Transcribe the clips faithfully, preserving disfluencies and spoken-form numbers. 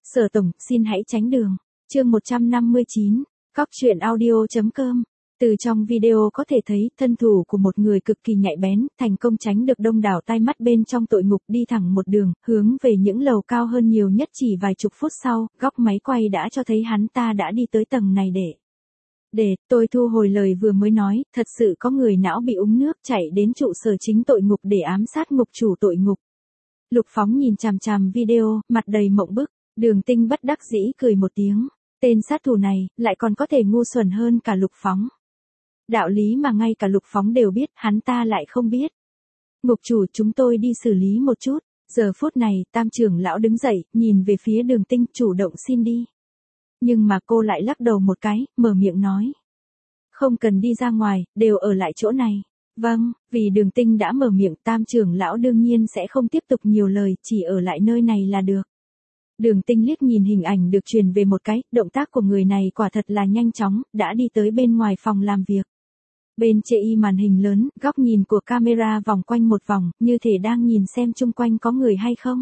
Sở tổng, xin hãy tránh đường. Chương một trăm năm mươi chín, Cóc truyện audio chấm com. Từ trong video có thể thấy, thân thủ của một người cực kỳ nhạy bén, thành công tránh được đông đảo tai mắt bên trong tội ngục, đi thẳng một đường, hướng về những lầu cao hơn, nhiều nhất chỉ vài chục phút sau, góc máy quay đã cho thấy hắn ta đã đi tới tầng này để... Để, tôi thu hồi lời vừa mới nói, thật sự có người não bị úng nước chạy đến trụ sở chính tội ngục để ám sát ngục chủ tội ngục. Lục Phóng nhìn chằm chằm video, mặt đầy mộng bức. Đường Tinh bất đắc dĩ cười một tiếng. Tên sát thủ này, lại còn có thể ngu xuẩn hơn cả Lục Phóng. Đạo lý mà ngay cả Lục Phóng đều biết, hắn ta lại không biết. Ngục chủ, chúng tôi đi xử lý một chút. Giờ phút này, Tam trưởng lão đứng dậy, nhìn về phía Đường Tinh, chủ động xin đi. Nhưng mà cô lại lắc đầu một cái, mở miệng nói. Không cần đi ra ngoài, đều ở lại chỗ này. Vâng, vì Đường Tinh đã mở miệng, Tam trưởng lão đương nhiên sẽ không tiếp tục nhiều lời, chỉ ở lại nơi này là được. Đường Tinh liếc nhìn hình ảnh được truyền về một cái, động tác của người này quả thật là nhanh chóng, đã đi tới bên ngoài phòng làm việc. Bên chê y màn hình lớn, góc nhìn của camera vòng quanh một vòng, như thể đang nhìn xem chung quanh có người hay không.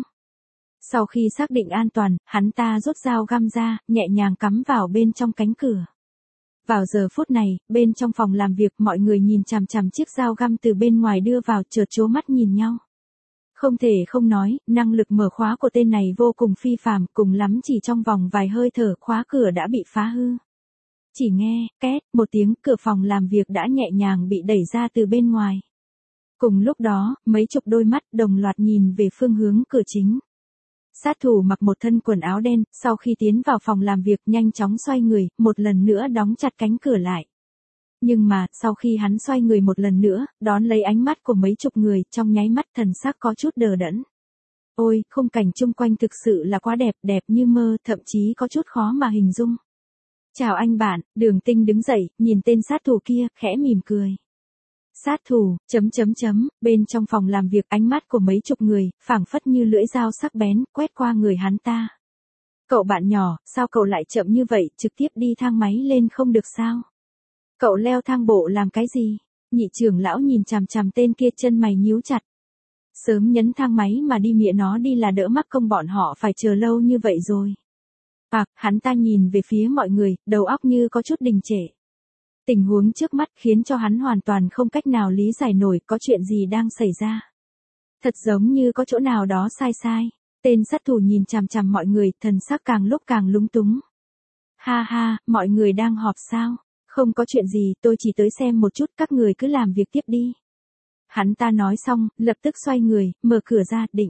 Sau khi xác định an toàn, hắn ta rút dao găm ra, nhẹ nhàng cắm vào bên trong cánh cửa. Vào giờ phút này, bên trong phòng làm việc, mọi người nhìn chằm chằm chiếc dao găm từ bên ngoài đưa vào, chợt trố mắt nhìn nhau. Không thể không nói, năng lực mở khóa của tên này vô cùng phi phàm, cùng lắm chỉ trong vòng vài hơi thở, khóa cửa đã bị phá hư. Chỉ nghe, két, một tiếng, cửa phòng làm việc đã nhẹ nhàng bị đẩy ra từ bên ngoài. Cùng lúc đó, mấy chục đôi mắt đồng loạt nhìn về phương hướng cửa chính. Sát thủ mặc một thân quần áo đen, sau khi tiến vào phòng làm việc nhanh chóng xoay người, một lần nữa đóng chặt cánh cửa lại. Nhưng mà, sau khi hắn xoay người một lần nữa, đón lấy ánh mắt của mấy chục người, trong nháy mắt thần sắc có chút đờ đẫn. Ôi, khung cảnh chung quanh thực sự là quá đẹp, đẹp như mơ, thậm chí có chút khó mà hình dung. Chào anh bạn, Đường Tinh đứng dậy, nhìn tên sát thủ kia, khẽ mỉm cười. Sát thủ, chấm chấm chấm, bên trong phòng làm việc ánh mắt của mấy chục người, phảng phất như lưỡi dao sắc bén, quét qua người hắn ta. Cậu bạn nhỏ, sao cậu lại chậm như vậy, trực tiếp đi thang máy lên không được sao? Cậu leo thang bộ làm cái gì? Nhị trưởng lão nhìn chằm chằm tên kia, chân mày nhíu chặt. Sớm nhấn thang máy mà đi mẹ nó đi là đỡ mắc công bọn họ phải chờ lâu như vậy rồi. À, hắn ta nhìn về phía mọi người, đầu óc như có chút đình trệ. Tình huống trước mắt khiến cho hắn hoàn toàn không cách nào lý giải nổi có chuyện gì đang xảy ra. Thật giống như có chỗ nào đó sai sai. Tên sát thủ nhìn chằm chằm mọi người, thần sắc càng lúc càng lúng túng. Ha ha, mọi người đang họp sao? Không có chuyện gì, tôi chỉ tới xem một chút, các người cứ làm việc tiếp đi. Hắn ta nói xong, lập tức xoay người, mở cửa ra, định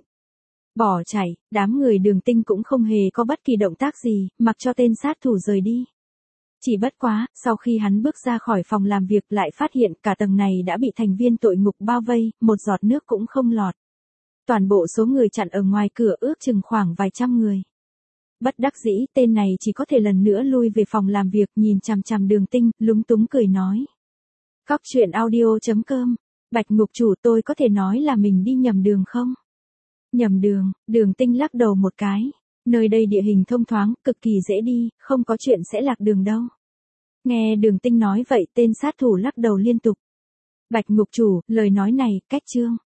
bỏ chạy. Đám người Đường Tinh cũng không hề có bất kỳ động tác gì, mặc cho tên sát thủ rời đi. Chỉ bất quá, sau khi hắn bước ra khỏi phòng làm việc lại phát hiện cả tầng này đã bị thành viên tội ngục bao vây, một giọt nước cũng không lọt. Toàn bộ số người chặn ở ngoài cửa ước chừng khoảng vài trăm người. Bất đắc dĩ, tên này chỉ có thể lần nữa lui về phòng làm việc, nhìn chằm chằm Đường Tinh, lúng túng cười nói. Cóc truyện audio chấm com. Bạch ngục chủ, tôi có thể nói là mình đi nhầm đường không? Nhầm đường, Đường Tinh lắc đầu một cái. Nơi đây địa hình thông thoáng, cực kỳ dễ đi, không có chuyện sẽ lạc đường đâu. Nghe Đường Tinh nói vậy, tên sát thủ lắc đầu liên tục. Bạch ngục chủ, lời nói này, cách chương.